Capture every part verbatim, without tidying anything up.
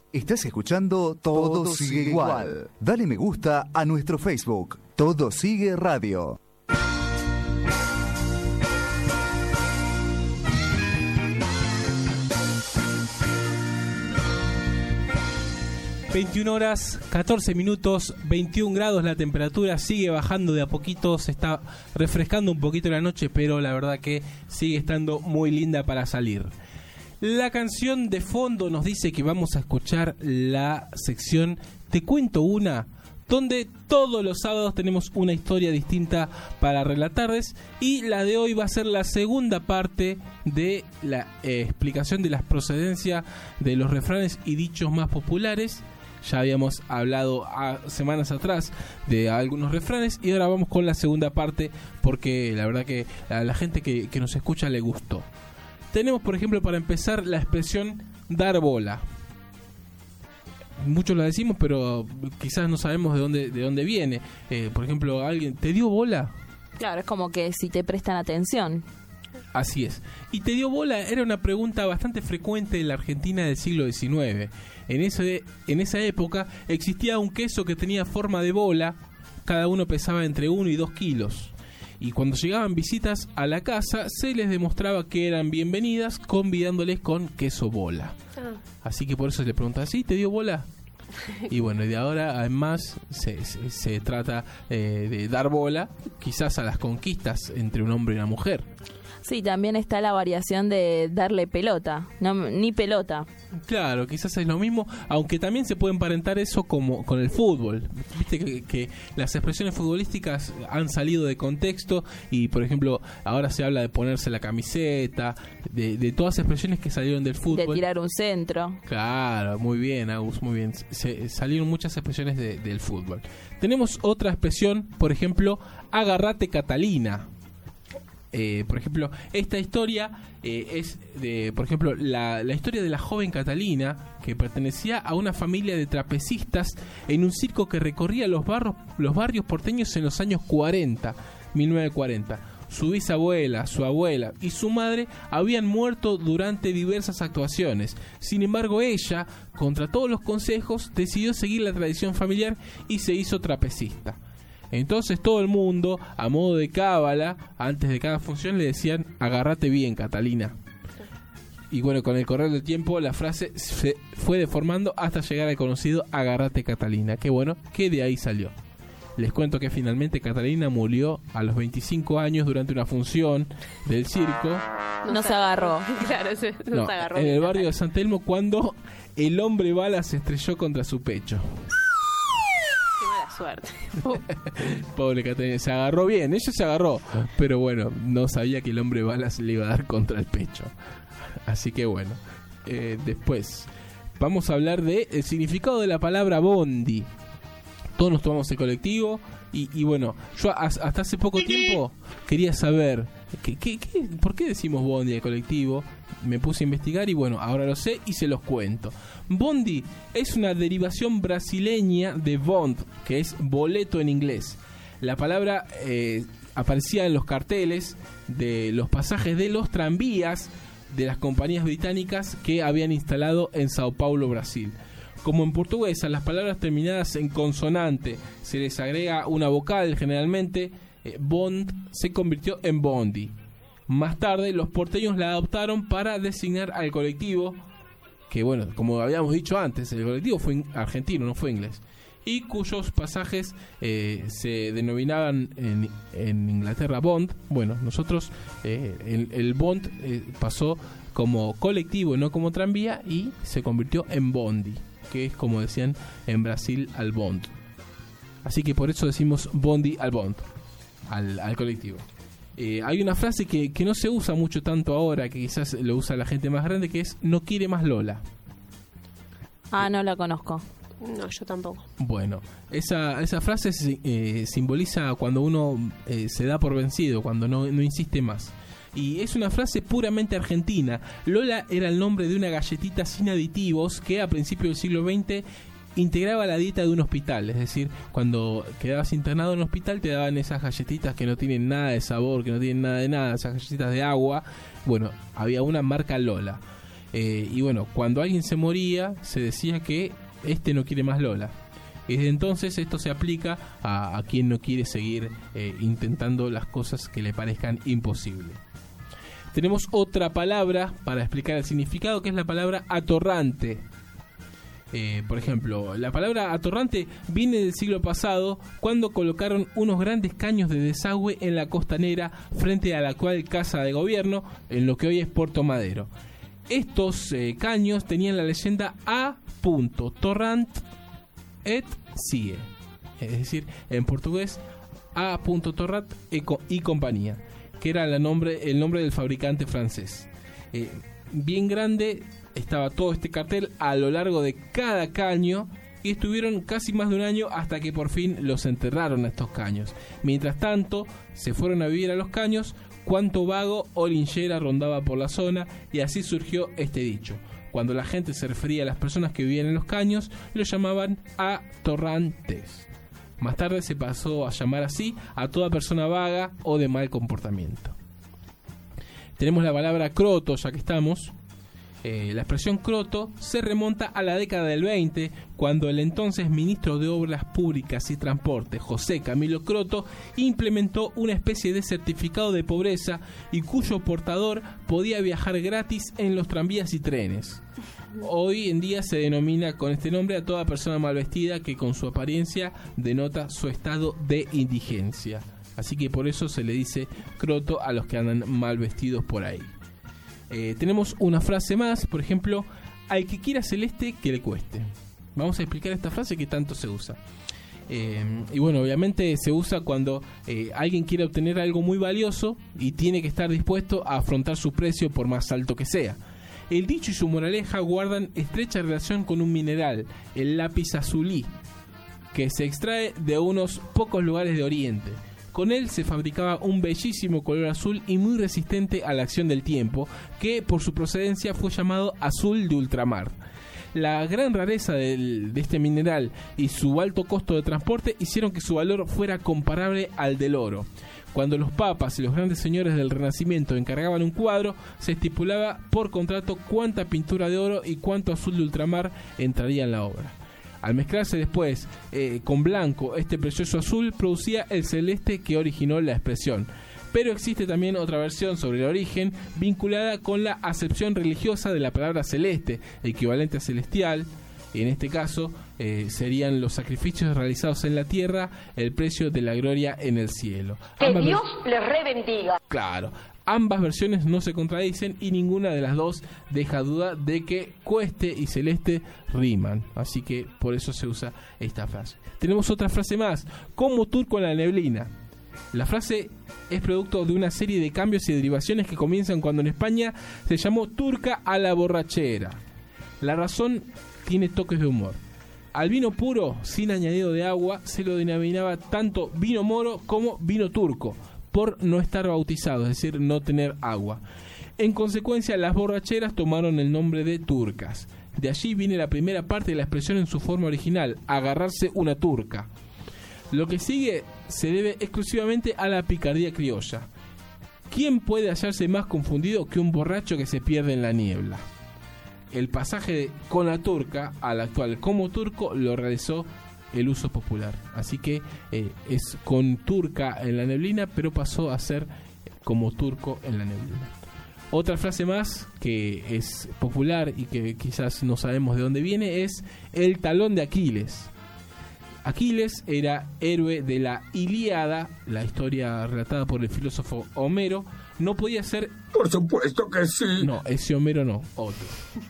Estás escuchando Todo, Todo Sigue igual. igual. Dale me gusta a nuestro Facebook. Todo Sigue Radio. veintiuna horas, catorce minutos, veintiún grados la temperatura, sigue bajando de a poquito, se está refrescando un poquito la noche, pero la verdad que sigue estando muy linda para salir. La canción de fondo nos dice que vamos a escuchar la sección Te cuento una, donde todos los sábados tenemos una historia distinta para relatarles, y la de hoy va a ser la segunda parte de la eh, explicación de las procedencias de los refranes y dichos más populares. Ya habíamos hablado a, semanas atrás de algunos refranes y ahora vamos con la segunda parte porque la verdad que a la gente que, que nos escucha le gustó. Tenemos, por ejemplo, para empezar, la expresión dar bola. Muchos la decimos, pero quizás no sabemos de dónde de dónde viene. Eh, por ejemplo, alguien, ¿te dio bola? Claro, es como que si te prestan atención. Así es. Y te dio bola era una pregunta bastante frecuente en la Argentina del siglo diecinueve. En, ese, en esa época existía un queso que tenía forma de bola, cada uno pesaba entre uno y dos kilos. Y cuando llegaban visitas a la casa, se les demostraba que eran bienvenidas convidándoles con queso bola. Ah. Así que por eso se le preguntaba, ¿sí? ¿Te dio bola? Y bueno, de ahora además se, se, se trata eh, de dar bola quizás a las conquistas entre un hombre y una mujer. Sí, también está la variación de darle pelota, no, ni pelota. Claro, quizás es lo mismo, aunque también se puede emparentar eso como con el fútbol. Viste que, que las expresiones futbolísticas han salido de contexto y, por ejemplo, ahora se habla de ponerse la camiseta, de, de todas las expresiones que salieron del fútbol. De tirar un centro. Claro, muy bien, Agus, muy bien. Se, salieron muchas expresiones de, del fútbol. Tenemos otra expresión, por ejemplo, agarrate Catalina. Eh, por ejemplo, esta historia eh, es de, por ejemplo, la, la historia de la joven Catalina, que pertenecía a una familia de trapecistas en un circo que recorría los barrios, los barrios porteños en los años cuarenta, mil novecientos cuarenta. Su bisabuela, su abuela y su madre habían muerto durante diversas actuaciones. Sin embargo, ella, contra todos los consejos, decidió seguir la tradición familiar y se hizo trapecista. Entonces todo el mundo, a modo de cábala, antes de cada función le decían, agárrate bien, Catalina. Y bueno, con el correr del tiempo la frase se fue deformando hasta llegar al conocido agárrate, Catalina. Qué bueno que de ahí salió. Les cuento que finalmente Catalina murió a los veinticinco años durante una función del circo. No, no se agarró. Claro, se, no, no se agarró. En el barrio de San Telmo, cuando el hombre bala se estrelló contra su pecho. Suerte. Pobre Catalina, se agarró bien, ella se agarró, pero bueno, no sabía que el hombre balas le iba a dar contra el pecho. Así que bueno, eh, después vamos a hablar de el significado de la palabra bondi. Todos nos tomamos el colectivo y, y bueno, yo hasta hace poco tiempo quería saber ¿qué, qué, qué, por qué decimos bondi al colectivo. Me puse a investigar y bueno, ahora lo sé y se los cuento. Bondi es una derivación brasileña de bond, que es boleto en inglés. La palabra eh, aparecía en los carteles de los pasajes de los tranvías de las compañías británicas que habían instalado en Sao Paulo, Brasil. Como en portugués, a las palabras terminadas en consonante se les agrega una vocal generalmente, eh, bond se convirtió en bondi. Más tarde, los porteños la adoptaron para designar al colectivo, que bueno, como habíamos dicho antes, el colectivo fue argentino, no fue inglés, y cuyos pasajes eh, se denominaban en, en Inglaterra bond. Bueno, nosotros, eh, el, el bond eh, pasó como colectivo, no como tranvía, y se convirtió en bondi, que es como decían en Brasil al bond. Así que por eso decimos bondi al bond, al, al colectivo. Eh, hay una frase que, que no se usa mucho tanto ahora, que quizás lo usa la gente más grande, que es no quiere más Lola. Ah, no la conozco. No, yo tampoco. Bueno, esa, esa frase eh, simboliza cuando uno eh, se da por vencido, cuando no, no insiste más. Y es una frase puramente argentina. Lola era el nombre de una galletita sin aditivos que a principios del siglo veinte integraba la dieta de un hospital. Es decir, cuando quedabas internado en un hospital te daban esas galletitas que no tienen nada de sabor, que no tienen nada de nada, esas galletitas de agua. Bueno, había una marca Lola. Eh, y bueno, cuando alguien se moría, se decía que este no quiere más Lola. Y desde entonces esto se aplica a, a quien no quiere seguir eh, intentando las cosas que le parezcan imposibles. Tenemos otra palabra para explicar el significado, que es la palabra atorrante. Eh, por ejemplo, la palabra atorrante viene del siglo pasado, cuando colocaron unos grandes caños de desagüe en la costanera frente a la actual casa de gobierno, en lo que hoy es Puerto Madero. Estos eh, caños tenían la leyenda A. Torrant et sie, es decir, en portugués A. Torrant y compañía, que era el nombre, el nombre del fabricante francés. Eh, bien grande estaba todo este cartel a lo largo de cada caño, y estuvieron casi más de un año hasta que por fin los enterraron a estos caños. Mientras tanto, se fueron a vivir a los caños cuanto vago o linchera rondaba por la zona, y así surgió este dicho. Cuando la gente se refería a las personas que vivían en los caños, los llamaban atorrantes. Más tarde se pasó a llamar así a toda persona vaga o de mal comportamiento. Tenemos la palabra croto, ya que estamos. Eh, la expresión croto se remonta a la década del veinte, cuando el entonces ministro de Obras Públicas y Transporte, José Camilo Croto, implementó una especie de certificado de pobreza y cuyo portador podía viajar gratis en los tranvías y trenes. Hoy en día se denomina con este nombre a toda persona mal vestida que con su apariencia denota su estado de indigencia. Así que por eso se le dice croto a los que andan mal vestidos por ahí. Eh, tenemos una frase más, por ejemplo, al que quiera celeste que le cueste. Vamos a explicar esta frase que tanto se usa. Eh, y bueno, obviamente se usa cuando eh, alguien quiere obtener algo muy valioso y tiene que estar dispuesto a afrontar su precio por más alto que sea. El dicho y su moraleja guardan estrecha relación con un mineral, el lápiz azulí, que se extrae de unos pocos lugares de Oriente. Con él se fabricaba un bellísimo color azul y muy resistente a la acción del tiempo, que por su procedencia fue llamado azul de ultramar. La gran rareza del, de este mineral y su alto costo de transporte hicieron que su valor fuera comparable al del oro. Cuando los papas y los grandes señores del Renacimiento encargaban un cuadro, se estipulaba por contrato cuánta pintura de oro y cuánto azul de ultramar entraría en la obra. Al mezclarse después eh, con blanco este precioso azul, producía el celeste que originó la expresión. Pero existe también otra versión sobre el origen, vinculada con la acepción religiosa de la palabra celeste, equivalente a celestial. Y en este caso eh, serían los sacrificios realizados en la tierra, el precio de la gloria en el cielo. Que Ambas Dios ver- les rebendiga. Claro. Ambas versiones no se contradicen y ninguna de las dos deja duda de que cueste y celeste riman. Así que por eso se usa esta frase. Tenemos otra frase más, como turco en la neblina. La frase es producto de una serie de cambios y derivaciones que comienzan cuando en España se llamó turca a la borrachera. La razón tiene toques de humor. Al vino puro, sin añadido de agua, se lo denominaba tanto vino moro como vino turco, por no estar bautizado, es decir, no tener agua. En consecuencia, las borracheras tomaron el nombre de turcas. De allí viene la primera parte de la expresión en su forma original, agarrarse una turca. Lo que sigue se debe exclusivamente a la picardía criolla. ¿Quién puede hallarse más confundido que un borracho que se pierde en la niebla? El pasaje de con la turca al actual como turco lo realizó el uso popular. Así que eh, es con turca en la neblina, pero pasó a ser como turco en la neblina. Otra frase más que es popular y que quizás no sabemos de dónde viene es el talón de Aquiles. Aquiles era héroe de la Ilíada, la historia relatada por el filósofo Homero. No podía ser... Por supuesto que sí. No, ese Homero no, otro.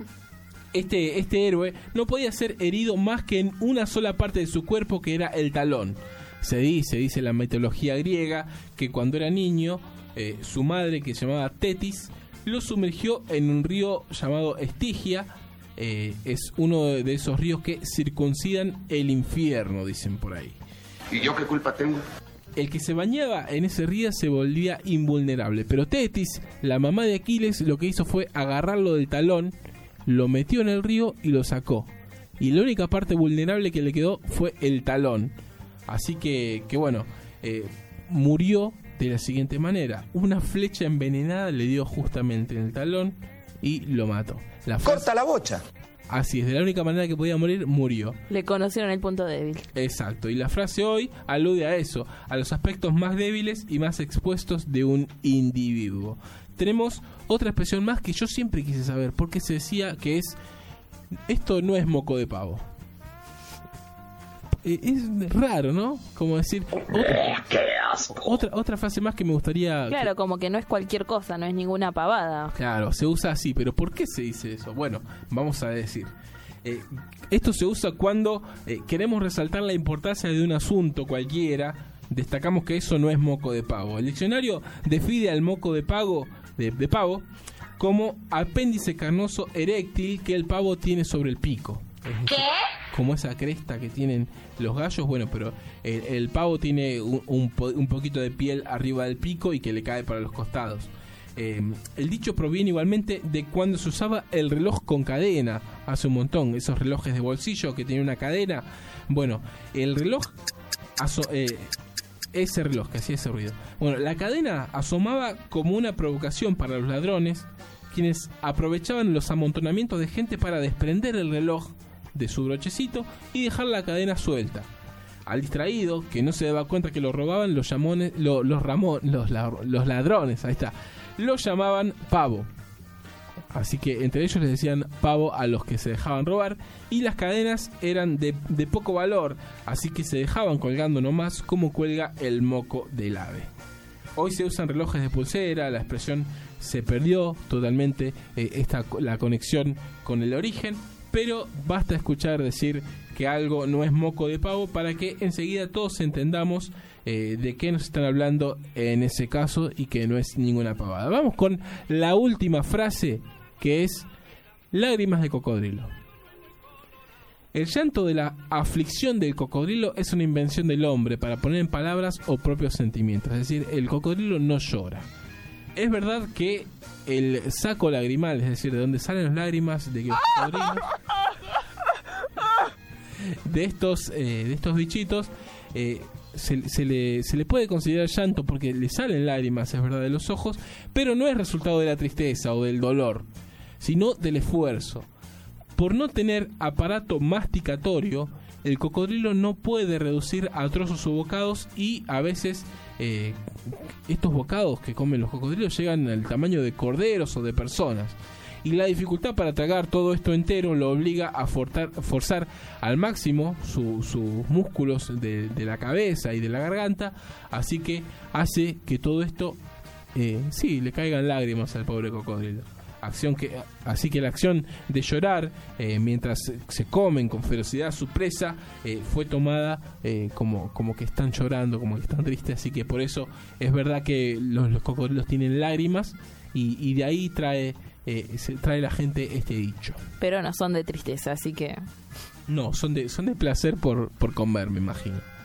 Este, este héroe no podía ser herido más que en una sola parte de su cuerpo, que era el talón. Se dice, dice la mitología griega, que cuando era niño, eh, su madre, que se llamaba Tetis, lo sumergió en un río llamado Estigia. Eh, es uno de esos ríos que circuncidan el infierno, dicen por ahí. ¿Y yo qué culpa tengo? El que se bañaba en ese río se volvía invulnerable, pero Tetis, la mamá de Aquiles, lo que hizo fue agarrarlo del talón, lo metió en el río y lo sacó. Y la única parte vulnerable que le quedó fue el talón. Así que, que bueno, eh, murió de la siguiente manera. Una flecha envenenada le dio justamente en el talón. y lo mató. La frase, ¡Corta la bocha! así es, de la única manera que podía morir, murió. Le conocieron el punto débil. Exacto, y la frase hoy alude a eso, a los aspectos más débiles y más expuestos de un individuo. Tenemos otra expresión más que yo siempre quise saber, porque se decía que es, esto no es moco de pavo. Eh, es raro, ¿no? Como decir, otra, otra, otra frase más que me gustaría... Claro, como que no es cualquier cosa, no es ninguna pavada. Claro, se usa así, pero ¿por qué se dice eso? Bueno, vamos a decir. Eh, esto se usa cuando eh, queremos resaltar la importancia de un asunto cualquiera. Destacamos que eso no es moco de pavo. El diccionario define al moco de, pago, de, de pavo como apéndice carnoso eréctil que el pavo tiene sobre el pico. Es decir, como esa cresta que tienen los gallos, bueno, pero el, el pavo tiene un, un, po- un poquito de piel arriba del pico y que le cae para los costados. Eh, el dicho proviene igualmente de cuando se usaba el reloj con cadena, hace un montón, esos relojes de bolsillo que tienen una cadena. Bueno, el reloj, aso- eh, ese reloj que hacía ese ruido. Bueno, la cadena asomaba como una provocación para los ladrones, quienes aprovechaban los amontonamientos de gente para desprender el reloj de su brochecito y dejar la cadena suelta. Al distraído, que no se daba cuenta que lo robaban, los, llamones, lo, los, ramo, los, la, los ladrones, ahí está, lo llamaban pavo. Así que entre ellos les decían pavo a los que se dejaban robar, y las cadenas eran de, de poco valor, así que se dejaban colgando nomás como cuelga el moco del ave. Hoy se usan relojes de pulsera, la expresión se perdió totalmente, eh, esta, la conexión con el origen, pero basta escuchar decir que algo no es moco de pavo para que enseguida todos entendamos eh, de qué nos están hablando en ese caso y que no es ninguna pavada. Vamos con la última frase, que es lágrimas de cocodrilo. El llanto de la aflicción del cocodrilo es una invención del hombre para poner en palabras o propios sentimientos, es decir, el cocodrilo no llora. Es verdad que el saco lagrimal, es decir, de donde salen las lágrimas de los cocodrilos, de estos, eh, de estos bichitos, eh, se, se, le, se le puede considerar llanto porque le salen lágrimas, es verdad, de los ojos, pero no es resultado de la tristeza o del dolor, sino del esfuerzo. Por no tener aparato masticatorio, el cocodrilo no puede reducir a trozos sus bocados y a veces eh, estos bocados que comen los cocodrilos llegan al tamaño de corderos o de personas. Y la dificultad para tragar todo esto entero lo obliga a fortar, forzar al máximo su, sus músculos de, de la cabeza y de la garganta, así que hace que todo esto, eh, sí, le caigan lágrimas al pobre cocodrilo. Acción que, así que la acción de llorar eh, mientras se comen con ferocidad su presa eh, fue tomada eh, como, como que están llorando, como que están tristes, así que por eso es verdad que los, los cocodrilos tienen lágrimas y, y de ahí trae, eh, se trae la gente este dicho. Pero no son de tristeza, así que... No, son de, son de placer por, por comer, me imagino.